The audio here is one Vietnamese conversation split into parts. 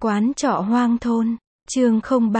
Quán trọ hoang thôn, chương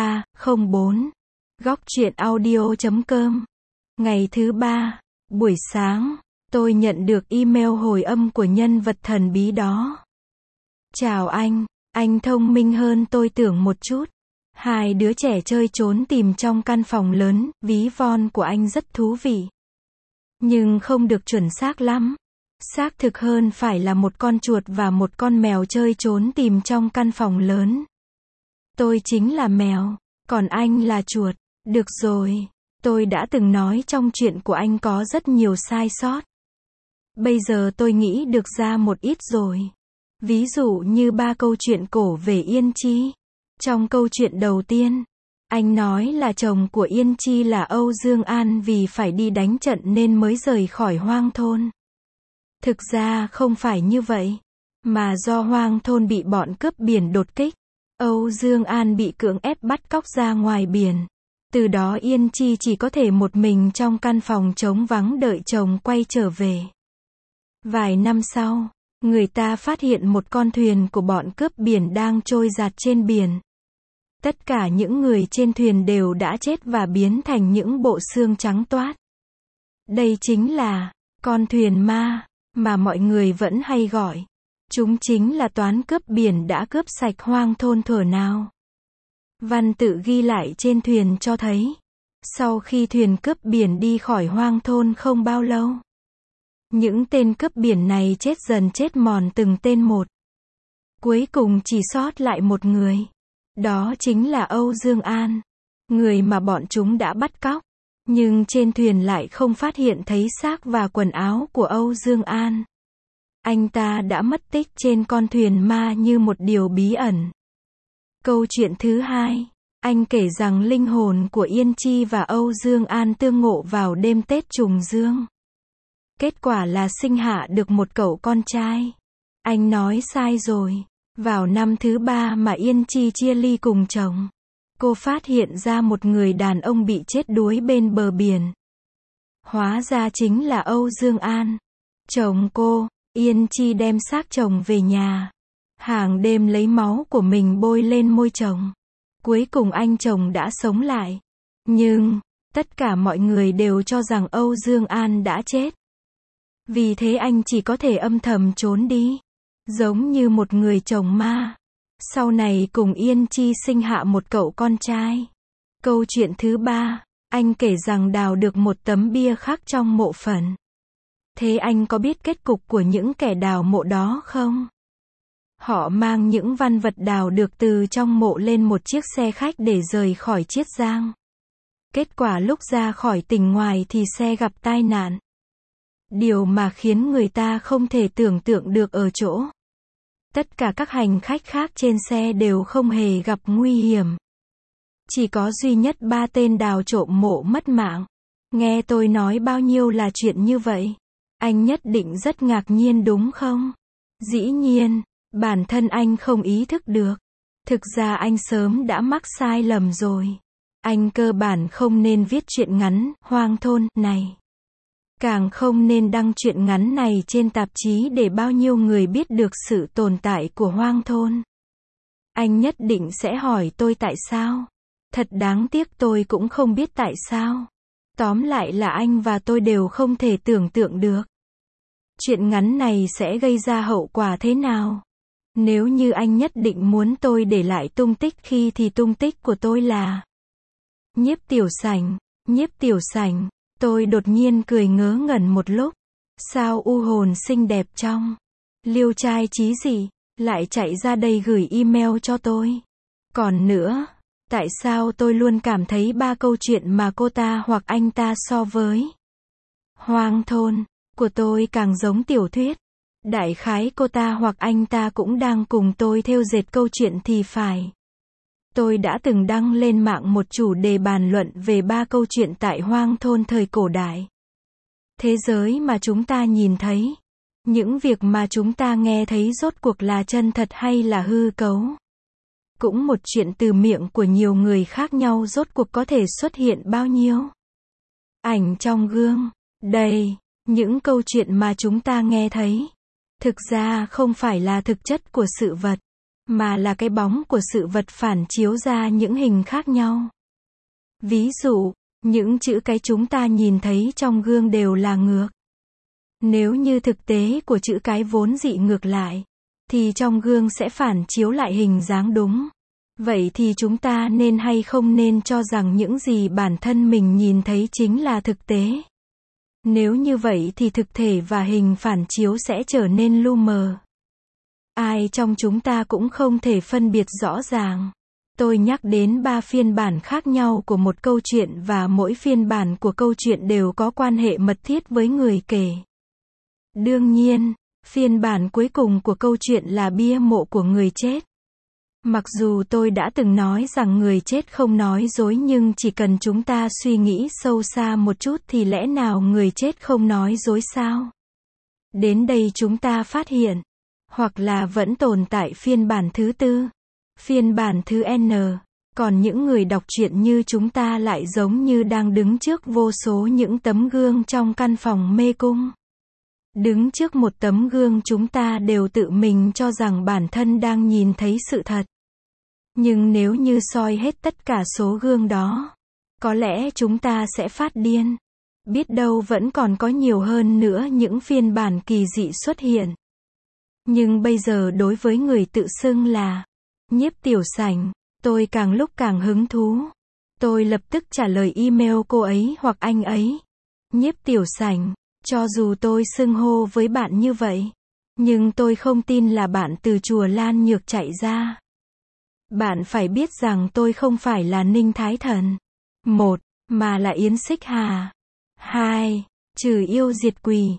0304, góc truyện audio.com. Ngày thứ 3, buổi sáng, tôi nhận được email hồi âm của nhân vật thần bí đó. Chào anh thông minh hơn tôi tưởng một chút. Hai đứa trẻ chơi trốn tìm trong căn phòng lớn, ví von của anh rất thú vị. Nhưng không được chuẩn xác lắm. Xác thực hơn phải là một con chuột và một con mèo chơi trốn tìm trong căn phòng lớn. Tôi chính là mèo, còn anh là chuột. Được rồi, tôi đã từng nói trong chuyện của anh có rất nhiều sai sót. Bây giờ tôi nghĩ được ra một ít rồi. Ví dụ như 3 câu chuyện cổ về Yên Chi. Trong câu chuyện đầu tiên, anh nói là chồng của Yên Chi là Âu Dương An vì phải đi đánh trận nên mới rời khỏi hoang thôn. Thực ra không phải như vậy, mà do hoang thôn bị bọn cướp biển đột kích, Âu Dương An bị cưỡng ép bắt cóc ra ngoài biển. Từ đó Yên Chi chỉ có thể một mình trong căn phòng trống vắng đợi chồng quay trở về. Vài năm sau, người ta phát hiện một con thuyền của bọn cướp biển đang trôi dạt trên biển. Tất cả những người trên thuyền đều đã chết và biến thành những bộ xương trắng toát. Đây chính là con thuyền ma mà mọi người vẫn hay gọi. Chúng chính là toán cướp biển đã cướp sạch hoang thôn thuở nào. Văn tự ghi lại trên thuyền cho thấy, sau khi thuyền cướp biển đi khỏi hoang thôn không bao lâu, những tên cướp biển này chết dần chết mòn từng tên một. Cuối cùng chỉ sót lại một người. Đó chính là Âu Dương An, người mà bọn chúng đã bắt cóc. Nhưng trên thuyền lại không phát hiện thấy xác và quần áo của Âu Dương An. Anh ta đã mất tích trên con thuyền ma như một điều bí ẩn. Câu chuyện thứ hai, anh kể rằng linh hồn của Yên Chi và Âu Dương An tương ngộ vào đêm Tết Trùng Dương. Kết quả là sinh hạ được một cậu con trai. Anh nói sai rồi. Vào năm thứ 3 mà Yên Chi chia ly cùng chồng, cô phát hiện ra một người đàn ông bị chết đuối bên bờ biển. Hóa ra chính là Âu Dương An, chồng cô. Yên Chi đem xác chồng về nhà, hàng đêm lấy máu của mình bôi lên môi chồng. Cuối cùng anh chồng đã sống lại. Nhưng, tất cả mọi người đều cho rằng Âu Dương An đã chết. Vì thế anh chỉ có thể âm thầm trốn đi, giống như một người chồng ma. Sau này cùng Yên Chi sinh hạ một cậu con trai. Câu chuyện thứ 3, anh kể rằng đào được một tấm bia khắc trong mộ phần. Thế anh có biết kết cục của những kẻ đào mộ đó không? Họ mang những văn vật đào được từ trong mộ lên một chiếc xe khách để rời khỏi Chiết Giang. Kết quả lúc ra khỏi tỉnh ngoài thì xe gặp tai nạn. Điều mà khiến người ta không thể tưởng tượng được ở chỗ, tất cả các hành khách khác trên xe đều không hề gặp nguy hiểm. Chỉ có duy nhất 3 tên đào trộm mộ mất mạng. Nghe tôi nói bao nhiêu là chuyện như vậy, anh nhất định rất ngạc nhiên đúng không? Dĩ nhiên, bản thân anh không ý thức được. Thực ra anh sớm đã mắc sai lầm rồi. Anh cơ bản không nên viết truyện ngắn hoang thôn này. Càng không nên đăng truyện ngắn này trên tạp chí để bao nhiêu người biết được sự tồn tại của hoang thôn. Anh nhất định sẽ hỏi tôi tại sao. Thật đáng tiếc tôi cũng không biết tại sao. Tóm lại là anh và tôi đều không thể tưởng tượng được truyện ngắn này sẽ gây ra hậu quả thế nào. Nếu như anh nhất định muốn tôi để lại tung tích khi thì tung tích của tôi là Nhiếp Tiểu Sảnh. Nhiếp Tiểu Sảnh. Tôi đột nhiên cười ngớ ngẩn một lúc. Sao u hồn xinh đẹp trong liêu trai trí dị lại chạy ra đây gửi email cho tôi? Còn nữa, tại sao tôi luôn cảm thấy 3 câu chuyện mà cô ta hoặc anh ta so với hoang thôn của tôi càng giống tiểu thuyết? Đại khái cô ta hoặc anh ta cũng đang cùng tôi thêu dệt câu chuyện thì phải. Tôi đã từng đăng lên mạng một chủ đề bàn luận về 3 câu chuyện tại hoang thôn thời cổ đại. Thế giới mà chúng ta nhìn thấy, những việc mà chúng ta nghe thấy rốt cuộc là chân thật hay là hư cấu. Cũng một chuyện từ miệng của nhiều người khác nhau rốt cuộc có thể xuất hiện bao nhiêu ảnh trong gương. Đây, những câu chuyện mà chúng ta nghe thấy, thực ra không phải là thực chất của sự vật. mà là cái bóng của sự vật phản chiếu ra những hình khác nhau. Ví dụ, những chữ cái chúng ta nhìn thấy trong gương đều là ngược. Nếu như thực tế của chữ cái vốn dị ngược lại, thì trong gương sẽ phản chiếu lại hình dáng đúng. Vậy thì chúng ta nên hay không nên cho rằng những gì bản thân mình nhìn thấy chính là thực tế? Nếu như vậy thì thực thể và hình phản chiếu sẽ trở nên lu mờ. Ai trong chúng ta cũng không thể phân biệt rõ ràng. Tôi nhắc đến 3 phiên bản khác nhau của một câu chuyện và mỗi phiên bản của câu chuyện đều có quan hệ mật thiết với người kể. Đương nhiên, phiên bản cuối cùng của câu chuyện là bia mộ của người chết. Mặc dù tôi đã từng nói rằng người chết không nói dối nhưng chỉ cần chúng ta suy nghĩ sâu xa một chút thì lẽ nào người chết không nói dối sao? Đến đây chúng ta phát hiện, hoặc là vẫn tồn tại phiên bản thứ tư, phiên bản thứ N. Còn những người đọc truyện như chúng ta lại giống như đang đứng trước vô số những tấm gương trong căn phòng mê cung. Đứng trước một tấm gương chúng ta đều tự mình cho rằng bản thân đang nhìn thấy sự thật. Nhưng nếu như soi hết tất cả số gương đó, có lẽ chúng ta sẽ phát điên. Biết đâu vẫn còn có nhiều hơn nữa những phiên bản kỳ dị xuất hiện. Nhưng bây giờ đối với người tự xưng là Nhiếp Tiểu Sảnh, tôi càng lúc càng hứng thú. Tôi lập tức trả lời email cô ấy hoặc anh ấy. Nhiếp Tiểu Sảnh, cho dù tôi xưng hô với bạn như vậy, nhưng tôi không tin là bạn từ chùa Lan Nhược chạy ra. Bạn phải biết rằng tôi không phải là Ninh Thái Thần. 1. Mà là Yến Xích Hà. 2. Trừ yêu diệt quỷ.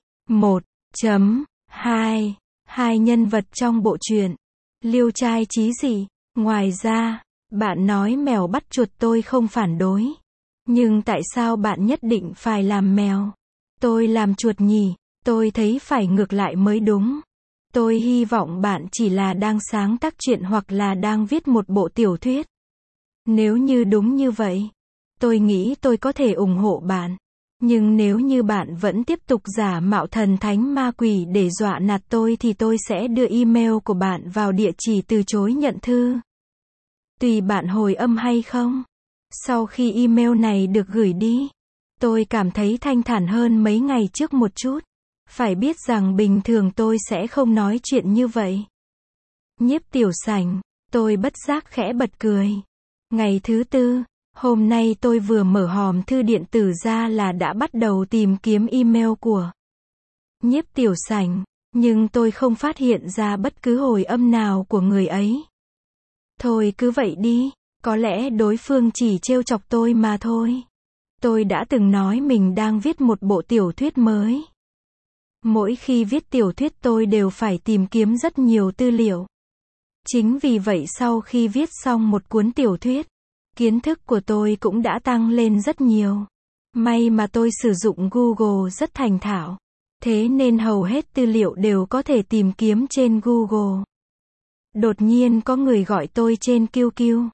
1.2. Hai nhân vật trong bộ truyện Liêu Trai Chí Dị. Ngoài ra, bạn nói mèo bắt chuột tôi không phản đối. Nhưng tại sao bạn nhất định phải làm mèo? Tôi làm chuột nhỉ? Tôi thấy phải ngược lại mới đúng. Tôi hy vọng bạn chỉ là đang sáng tác truyện hoặc là đang viết một bộ tiểu thuyết. Nếu như đúng như vậy, tôi nghĩ tôi có thể ủng hộ bạn. Nhưng nếu như bạn vẫn tiếp tục giả mạo thần thánh ma quỷ để dọa nạt tôi thì tôi sẽ đưa email của bạn vào địa chỉ từ chối nhận thư. Tùy bạn hồi âm hay không. Sau khi email này được gửi đi, tôi cảm thấy thanh thản hơn mấy ngày trước một chút. Phải biết rằng bình thường tôi sẽ không nói chuyện như vậy. Nhiếp Tiểu Sảnh, tôi bất giác khẽ bật cười. Ngày thứ tư, hôm nay tôi vừa mở hòm thư điện tử ra là đã bắt đầu tìm kiếm email của Nhiếp Tiểu Sảnh, nhưng tôi không phát hiện ra bất cứ hồi âm nào của người ấy. Thôi cứ vậy đi, có lẽ đối phương chỉ trêu chọc tôi mà thôi. Tôi đã từng nói mình đang viết một bộ tiểu thuyết mới. Mỗi khi viết tiểu thuyết tôi đều phải tìm kiếm rất nhiều tư liệu. Chính vì vậy sau khi viết xong một cuốn tiểu thuyết, kiến thức của tôi cũng đã tăng lên rất nhiều. May mà tôi sử dụng Google rất thành thạo. Thế nên hầu hết tư liệu đều có thể tìm kiếm trên Google. Đột nhiên có người gọi tôi trên QQ.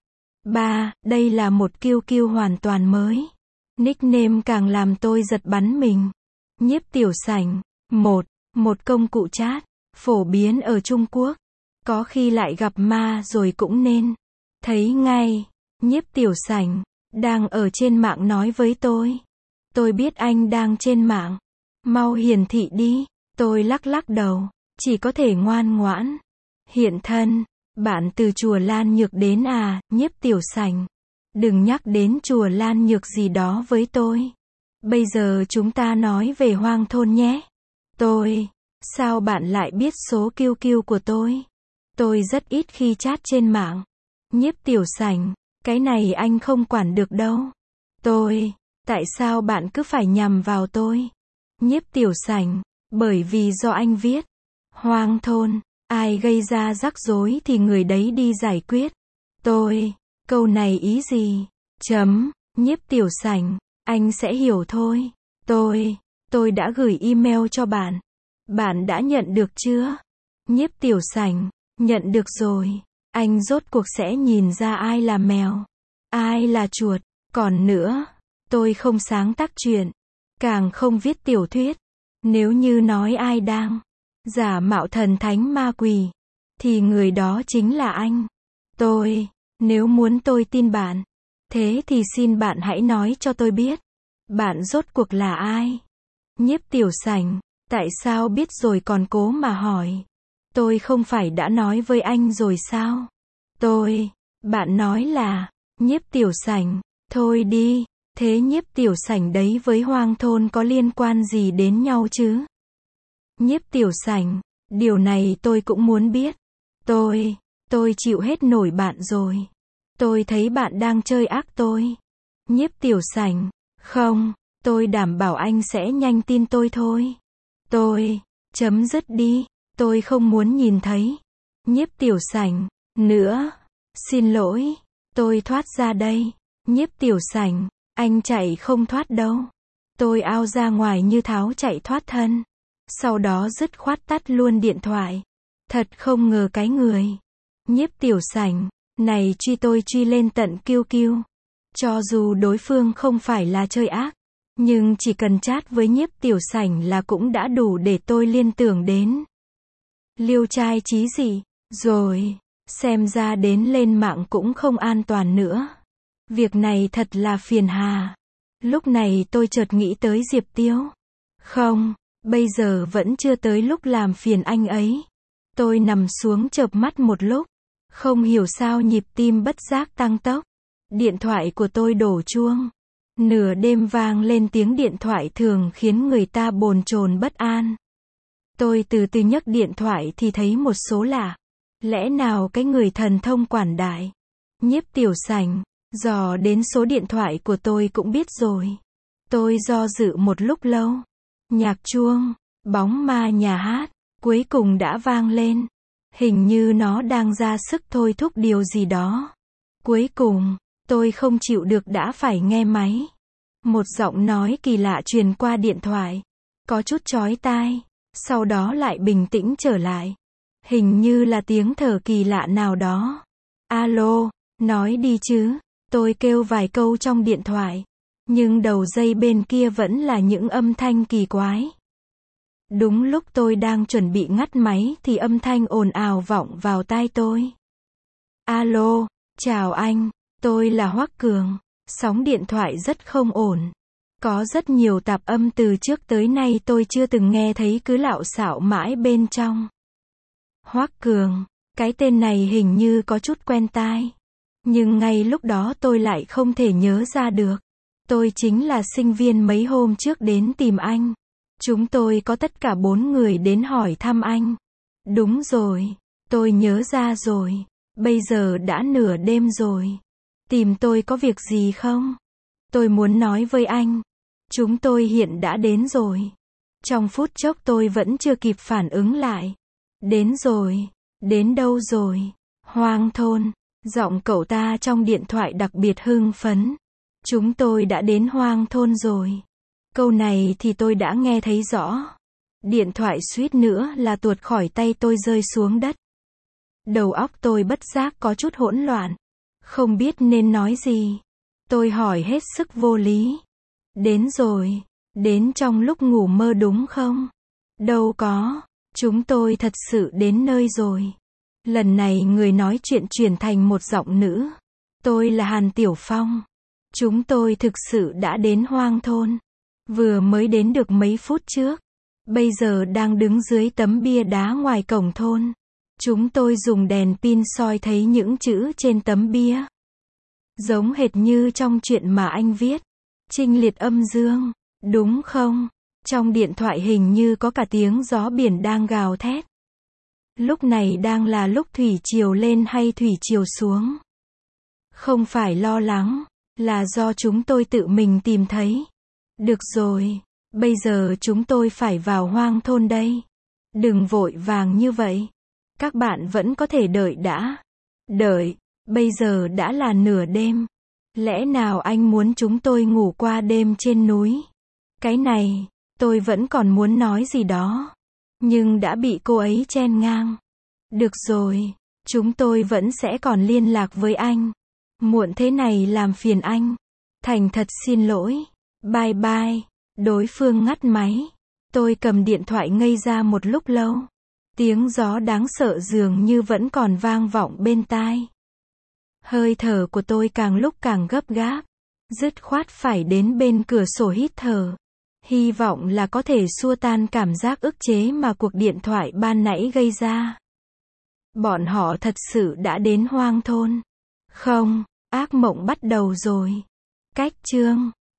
Đây là một QQ hoàn toàn mới. Nickname càng làm tôi giật bắn mình. Nhiếp Tiểu Sảnh. Một công cụ chat, phổ biến ở Trung Quốc. Có khi lại gặp ma rồi cũng nên thấy ngay. Nhiếp Tiểu Sảnh đang ở trên mạng nói với tôi. Tôi biết anh đang trên mạng. Mau hiển thị đi. Tôi lắc đầu. Chỉ có thể ngoan ngoãn hiện thân. Bạn từ chùa Lan Nhược đến à, Nhiếp Tiểu Sảnh. Đừng nhắc đến chùa Lan Nhược gì đó với tôi. Bây giờ chúng ta nói về hoang thôn nhé. Sao bạn lại biết số QQ của tôi? Tôi rất ít khi chat trên mạng. Nhiếp Tiểu Sảnh, cái này anh không quản được đâu. Tại sao bạn cứ phải nhằm vào tôi? Nhiếp Tiểu Sảnh, bởi vì do anh viết. Hoang thôn, ai gây ra rắc rối thì người đấy đi giải quyết. Câu này ý gì? Nhiếp Tiểu Sảnh, anh sẽ hiểu thôi. Tôi đã gửi email cho bạn. Bạn đã nhận được chưa? Nhiếp Tiểu Sảnh, nhận được rồi. Anh rốt cuộc sẽ nhìn ra ai là mèo, ai là chuột. Còn nữa, tôi không sáng tác truyện, càng không viết tiểu thuyết. Nếu như nói ai đang giả mạo thần thánh ma quỷ, thì người đó chính là anh. Nếu muốn tôi tin bạn, thế thì xin bạn hãy nói cho tôi biết, bạn rốt cuộc là ai? Nhiếp Tiểu Sảnh, tại sao biết rồi còn cố mà hỏi? Tôi không phải đã nói với anh rồi sao? Bạn nói là, Nhiếp Tiểu Sảnh, thôi đi, thế Nhiếp Tiểu Sảnh đấy với Hoang Thôn có liên quan gì đến nhau chứ? Nhiếp Tiểu Sảnh, điều này tôi cũng muốn biết. Tôi chịu hết nổi bạn rồi. Tôi thấy bạn đang chơi ác tôi. Nhiếp Tiểu Sảnh, không, tôi đảm bảo anh sẽ nhanh tin tôi thôi. Chấm dứt đi, tôi không muốn nhìn thấy. Nhiếp Tiểu Sảnh, nữa, xin lỗi, tôi thoát ra đây. Nhiếp Tiểu Sảnh, anh chạy không thoát đâu. Tôi ao ra ngoài như tháo chạy thoát thân. Sau đó dứt khoát tắt luôn điện thoại. Thật không ngờ cái người. Nhiếp Tiểu Sảnh, này truy tôi truy lên tận QQ. Cho dù đối phương không phải là chơi ác, nhưng chỉ cần chat với Nhiếp Tiểu Sảnh là cũng đã đủ để tôi liên tưởng đến liêu trai chí dị. Rồi, xem ra đến lên mạng cũng không an toàn nữa. Việc này thật là phiền hà. Lúc này tôi chợt nghĩ tới Diệp Tiêu. Không, bây giờ vẫn chưa tới lúc làm phiền anh ấy. Tôi nằm xuống chợp mắt một lúc. Không hiểu sao nhịp tim bất giác tăng tốc. Điện thoại của tôi đổ chuông. Nửa đêm vang lên tiếng điện thoại thường khiến người ta bồn chồn bất an. Tôi từ từ nhấc điện thoại thì thấy một số lạ. Lẽ nào cái người thần thông quảng đại? Nhiếp Tiểu Sảnh, dò đến số điện thoại của tôi cũng biết rồi. Tôi do dự một lúc lâu. Nhạc chuông, bóng ma nhà hát, cuối cùng đã vang lên. Hình như nó đang ra sức thôi thúc điều gì đó. Cuối cùng, tôi không chịu được đã phải nghe máy. Một giọng nói kỳ lạ truyền qua điện thoại. Có chút chói tai, sau đó lại bình tĩnh trở lại. Hình như là tiếng thở kỳ lạ nào đó. Alo, nói đi chứ. Tôi kêu vài câu trong điện thoại. Nhưng đầu dây bên kia vẫn là những âm thanh kỳ quái. Đúng lúc tôi đang chuẩn bị ngắt máy thì âm thanh ồn ào vọng vào tai tôi. Alo, chào anh, tôi là Hoắc Cường. Sóng điện thoại rất không ổn. Có rất nhiều tạp âm từ trước tới nay tôi chưa từng nghe thấy cứ lạo xạo mãi bên trong. Hoắc Cường, cái tên này hình như có chút quen tai. Nhưng ngay lúc đó tôi lại không thể nhớ ra được. Tôi chính là sinh viên mấy hôm trước đến tìm anh. Chúng tôi có tất cả 4 người đến hỏi thăm anh. Đúng rồi, tôi nhớ ra rồi. Bây giờ đã nửa đêm rồi. Tìm tôi có việc gì không? Tôi muốn nói với anh. Chúng tôi hiện đã đến rồi. Trong phút chốc tôi vẫn chưa kịp phản ứng lại. Đến rồi. Đến đâu rồi? Hoang Thôn. Giọng cậu ta trong điện thoại đặc biệt hưng phấn. Chúng tôi đã đến Hoang Thôn rồi. Câu này thì tôi đã nghe thấy rõ. Điện thoại suýt nữa là tuột khỏi tay tôi rơi xuống đất. Đầu óc tôi bất giác có chút hỗn loạn. Không biết nên nói gì. Tôi hỏi hết sức vô lý. Đến rồi. Đến trong lúc ngủ mơ đúng không? Đâu có. Chúng tôi thật sự đến nơi rồi. Lần này người nói chuyện chuyển thành một giọng nữ. Tôi là Hàn Tiểu Phong. Chúng tôi thực sự đã đến Hoang Thôn. Vừa mới đến được mấy phút trước. Bây giờ đang đứng dưới tấm bia đá ngoài cổng thôn. Chúng tôi dùng đèn pin soi thấy những chữ trên tấm bia. Giống hệt như trong chuyện mà anh viết. Trinh liệt âm dương. Đúng không? Trong điện thoại hình như có cả tiếng gió biển đang gào thét. Lúc này đang là lúc thủy triều lên hay thủy triều xuống? Không phải lo lắng, là do chúng tôi tự mình tìm thấy. Được rồi, bây giờ chúng tôi phải vào Hoang Thôn đây. Đừng vội vàng như vậy. Các bạn vẫn có thể đợi đã. Đợi, bây giờ đã là nửa đêm. Lẽ nào anh muốn chúng tôi ngủ qua đêm trên núi? Cái này, tôi vẫn còn muốn nói gì đó. Nhưng đã bị cô ấy chen ngang. Được rồi, chúng tôi vẫn sẽ còn liên lạc với anh. Muộn thế này làm phiền anh. Thành thật xin lỗi. Bye bye. Đối phương ngắt máy. Tôi cầm điện thoại ngây ra một lúc lâu. Tiếng gió đáng sợ dường như vẫn còn vang vọng bên tai. Hơi thở của tôi càng lúc càng gấp gáp. Dứt khoát phải đến bên cửa sổ hít thở. Hy vọng là có thể xua tan cảm giác ức chế mà cuộc điện thoại ban nãy gây ra. Bọn họ thật sự đã đến hoang thôn. Không, ác mộng bắt đầu rồi. Cách chương